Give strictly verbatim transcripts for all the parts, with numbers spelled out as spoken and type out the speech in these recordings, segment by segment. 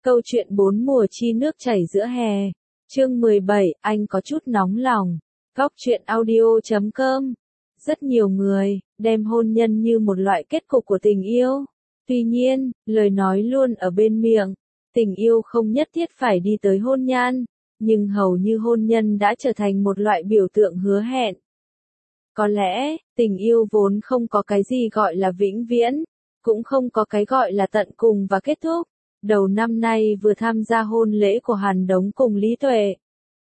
Câu chuyện bốn mùa chi nước chảy giữa hè. Chương mười bảy, anh có chút nóng lòng. Góc truyện audio chấm com. Rất nhiều người đem hôn nhân như một loại kết cục của tình yêu. Tuy nhiên, lời nói luôn ở bên miệng. Tình yêu không nhất thiết phải đi tới hôn nhân, nhưng hầu như hôn nhân đã trở thành một loại biểu tượng hứa hẹn. Có lẽ, tình yêu vốn không có cái gì gọi là vĩnh viễn, cũng không có cái gọi là tận cùng và kết thúc. Đầu năm nay vừa tham gia hôn lễ của Hàn Đống cùng Lý Tuệ.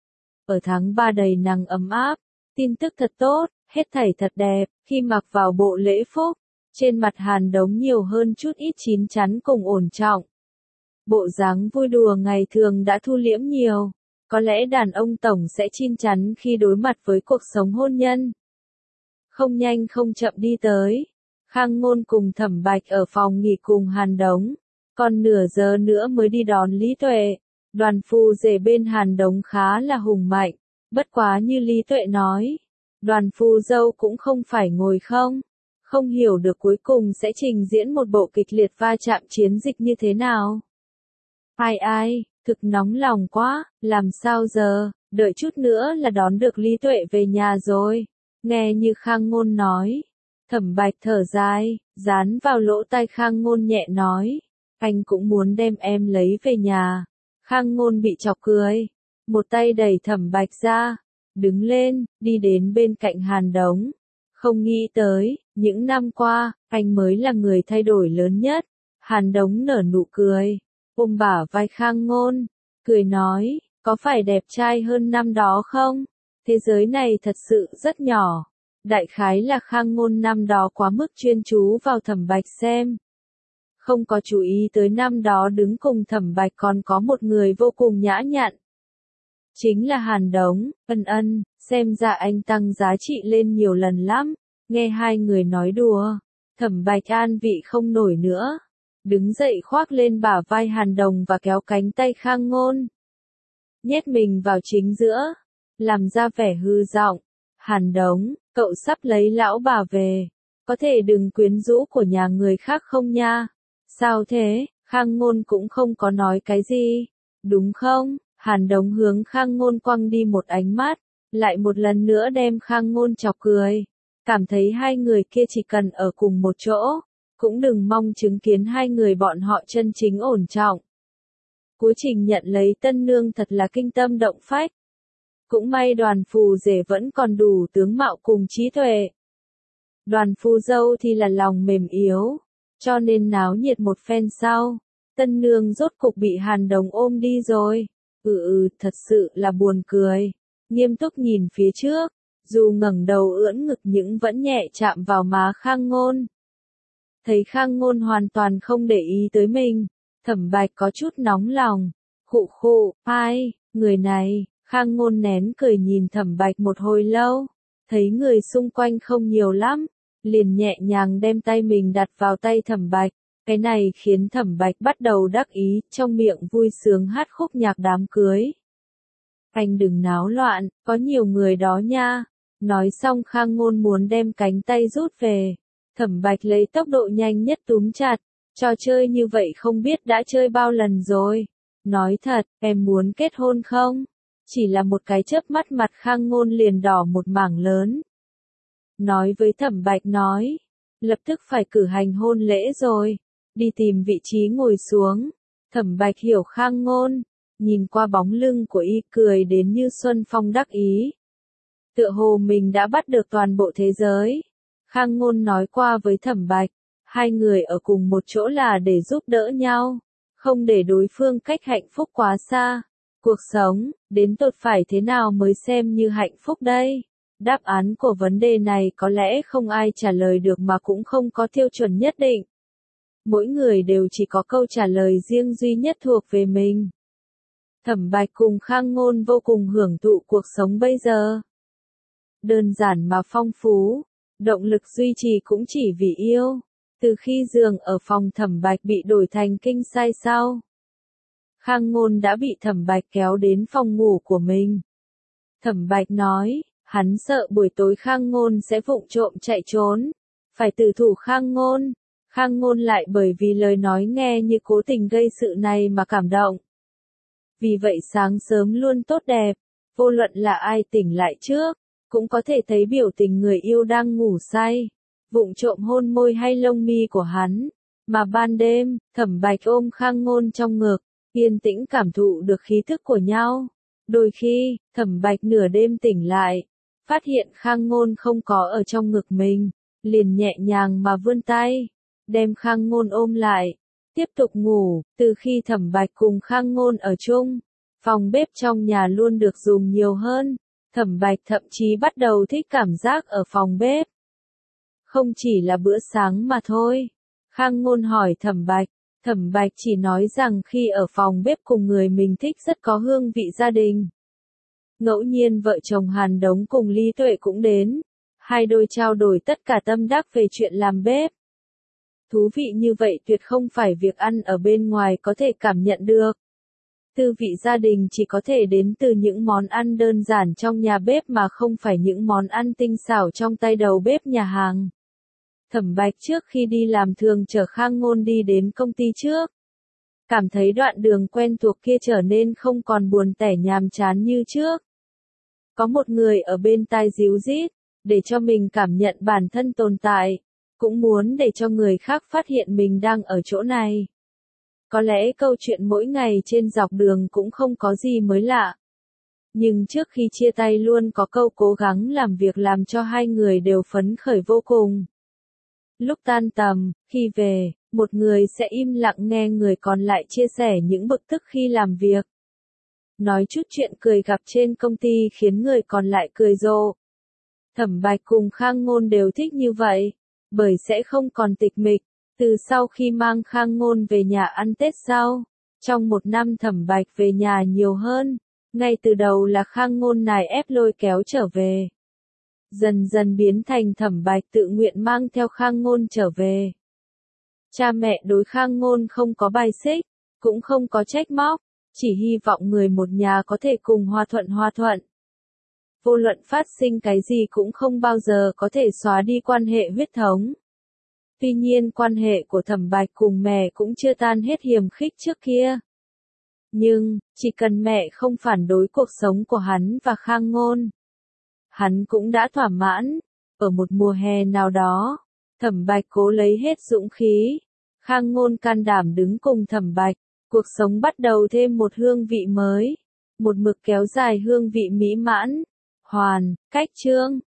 Ở tháng ba đầy nắng ấm áp, tin tức thật tốt, hết thảy thật đẹp, khi mặc vào bộ lễ phục, trên mặt Hàn Đống nhiều hơn chút ít chín chắn cùng ổn trọng. Bộ dáng vui đùa ngày thường đã thu liễm nhiều, có lẽ đàn ông tổng sẽ chín chắn khi đối mặt với cuộc sống hôn nhân. Không nhanh không chậm đi tới, Khang Ngôn cùng Thẩm Bạch ở phòng nghỉ cùng Hàn Đống. Còn nửa giờ nữa mới đi đón Lý Tuệ. Đoàn phu rể bên Hàn Đống khá là hùng mạnh. Bất quá như Lý Tuệ nói, đoàn phu dâu cũng không phải ngồi không. Không hiểu được cuối cùng sẽ trình diễn một bộ kịch liệt va chạm chiến dịch như thế nào. Ai ai, thực nóng lòng quá, làm sao giờ, đợi chút nữa là đón được Lý Tuệ về nhà rồi. Nghe như Khang Ngôn nói. Thẩm Bạch thở dài, dán vào lỗ tai Khang Ngôn nhẹ nói. Anh cũng muốn đem em lấy về nhà. Khang Ngôn bị chọc cười. Một tay đẩy Thẩm Bạch ra. Đứng lên, đi đến bên cạnh Hàn Đống. Không nghĩ tới, những năm qua, anh mới là người thay đổi lớn nhất. Hàn Đống nở nụ cười. Ôm bả vai Khang Ngôn. Cười nói, có phải đẹp trai hơn năm đó không? Thế giới này thật sự rất nhỏ. Đại khái là Khang Ngôn năm đó quá mức chuyên chú vào Thẩm Bạch xem. Không có chú ý tới năm đó đứng cùng Thẩm Bạch còn có một người vô cùng nhã nhặn. Chính là Hàn Đống, ân ân, xem ra anh tăng giá trị lên nhiều lần lắm. Nghe hai người nói đùa, Thẩm Bạch an vị không nổi nữa. Đứng dậy khoác lên bả vai Hàn Đống và kéo cánh tay Khang Ngôn. Nhét mình vào chính giữa, làm ra vẻ hư giọng. Hàn Đống, cậu sắp lấy lão bà về. Có thể đừng quyến rũ của nhà người khác không nha. Sao thế, Khang Ngôn cũng không có nói cái gì, đúng không? Hàn Đống hướng Khang Ngôn quăng đi một ánh mắt, lại một lần nữa đem Khang Ngôn chọc cười. Cảm thấy hai người kia chỉ cần ở cùng một chỗ, cũng đừng mong chứng kiến hai người bọn họ chân chính ổn trọng. Quá trình nhận lấy tân nương thật là kinh tâm động phách. Cũng may đoàn phù rể vẫn còn đủ tướng mạo cùng trí tuệ. Đoàn phù dâu thì là lòng mềm yếu. Cho nên náo nhiệt một phen sau, tân nương rốt cục bị Hàn Đống ôm đi rồi. Ừ ừ, thật sự là buồn cười. Nghiêm túc nhìn phía trước, dù ngẩng đầu ưỡn ngực nhưng vẫn nhẹ chạm vào má Khang Ngôn. Thấy Khang Ngôn hoàn toàn không để ý tới mình, Thẩm Bạch có chút nóng lòng. Khụ khụ, ai, người này, Khang Ngôn nén cười nhìn Thẩm Bạch một hồi lâu, thấy người xung quanh không nhiều lắm. Liền nhẹ nhàng đem tay mình đặt vào tay Thẩm Bạch, cái này khiến Thẩm Bạch bắt đầu đắc ý, trong miệng vui sướng hát khúc nhạc đám cưới. Anh đừng náo loạn, có nhiều người đó nha. Nói xong Khang Ngôn muốn đem cánh tay rút về. Thẩm Bạch lấy tốc độ nhanh nhất túm chặt, trò chơi như vậy không biết đã chơi bao lần rồi. Nói thật, em muốn kết hôn không? Chỉ là một cái chớp mắt mặt Khang Ngôn liền đỏ một mảng lớn. Nói với Thẩm Bạch nói, lập tức phải cử hành hôn lễ rồi, đi tìm vị trí ngồi xuống. Thẩm Bạch hiểu Khang Ngôn, nhìn qua bóng lưng của y cười đến như xuân phong đắc ý. Tựa hồ mình đã bắt được toàn bộ thế giới. Khang Ngôn nói qua với Thẩm Bạch, hai người ở cùng một chỗ là để giúp đỡ nhau, không để đối phương cách hạnh phúc quá xa. Cuộc sống, đến tột phải thế nào mới xem như hạnh phúc đây? Đáp án của vấn đề này có lẽ không ai trả lời được mà cũng không có tiêu chuẩn nhất định. Mỗi người đều chỉ có câu trả lời riêng duy nhất thuộc về mình. Thẩm Bạch cùng Khang Ngôn vô cùng hưởng thụ cuộc sống bây giờ. Đơn giản mà phong phú, động lực duy trì cũng chỉ vì yêu. Từ khi giường ở phòng Thẩm Bạch bị đổi thành kinh sai sau, Khang Ngôn đã bị Thẩm Bạch kéo đến phòng ngủ của mình. Thẩm Bạch nói, hắn sợ buổi tối Khang Ngôn sẽ vụng trộm chạy trốn, phải tử thủ Khang Ngôn. Khang Ngôn lại bởi vì lời nói nghe như cố tình gây sự này mà cảm động. Vì vậy sáng sớm luôn tốt đẹp, vô luận là ai tỉnh lại trước, cũng có thể thấy biểu tình người yêu đang ngủ say, vụng trộm hôn môi hay lông mi của hắn. Mà ban đêm, Thẩm Bạch ôm Khang Ngôn trong ngực, yên tĩnh cảm thụ được khí thức của nhau. Đôi khi, Thẩm Bạch nửa đêm tỉnh lại, phát hiện Khang Ngôn không có ở trong ngực mình, liền nhẹ nhàng mà vươn tay, đem Khang Ngôn ôm lại, tiếp tục ngủ. Từ khi Thẩm Bạch cùng Khang Ngôn ở chung, phòng bếp trong nhà luôn được dùng nhiều hơn. Thẩm Bạch thậm chí bắt đầu thích cảm giác ở phòng bếp. Không chỉ là bữa sáng mà thôi. Khang Ngôn hỏi Thẩm Bạch, Thẩm Bạch chỉ nói rằng khi ở phòng bếp cùng người mình thích rất có hương vị gia đình. Ngẫu nhiên vợ chồng Hàn Đống cùng Lý Tuệ cũng đến, hai đôi trao đổi tất cả tâm đắc về chuyện làm bếp. Thú vị như vậy tuyệt không phải việc ăn ở bên ngoài có thể cảm nhận được. Tư vị gia đình chỉ có thể đến từ những món ăn đơn giản trong nhà bếp mà không phải những món ăn tinh xảo trong tay đầu bếp nhà hàng. Thẩm Bạch trước khi đi làm thường chở Khang Ngôn đi đến công ty trước. Cảm thấy đoạn đường quen thuộc kia trở nên không còn buồn tẻ nhàm chán như trước. Có một người ở bên tai díu dít, để cho mình cảm nhận bản thân tồn tại, cũng muốn để cho người khác phát hiện mình đang ở chỗ này. Có lẽ câu chuyện mỗi ngày trên dọc đường cũng không có gì mới lạ. Nhưng trước khi chia tay luôn có câu cố gắng làm việc làm cho hai người đều phấn khởi vô cùng. Lúc tan tầm, khi về, một người sẽ im lặng nghe người còn lại chia sẻ những bực tức khi làm việc. Nói chút chuyện cười gặp trên công ty khiến người còn lại cười rộ. Thẩm Bạch cùng Khang Ngôn đều thích như vậy, bởi sẽ không còn tịch mịch. Từ sau khi mang Khang Ngôn về nhà ăn Tết sau, trong một năm Thẩm Bạch về nhà nhiều hơn, ngay từ đầu là Khang Ngôn nài ép lôi kéo trở về. Dần dần biến thành Thẩm Bạch tự nguyện mang theo Khang Ngôn trở về. Cha mẹ đối Khang Ngôn không có bài xích, cũng không có trách móc, chỉ hy vọng người một nhà có thể cùng hòa thuận hòa thuận. Vô luận phát sinh cái gì cũng không bao giờ có thể xóa đi quan hệ huyết thống. Tuy nhiên quan hệ của Thẩm Bạch cùng mẹ cũng chưa tan hết hiềm khích trước kia. Nhưng, chỉ cần mẹ không phản đối cuộc sống của hắn và Khang Ngôn, hắn cũng đã thỏa mãn. Ở một mùa hè nào đó, Thẩm Bạch cố lấy hết dũng khí. Khang Ngôn can đảm đứng cùng Thẩm Bạch, cuộc sống bắt đầu thêm một hương vị mới. Một mực kéo dài hương vị mỹ mãn. Hoàn, cách chương.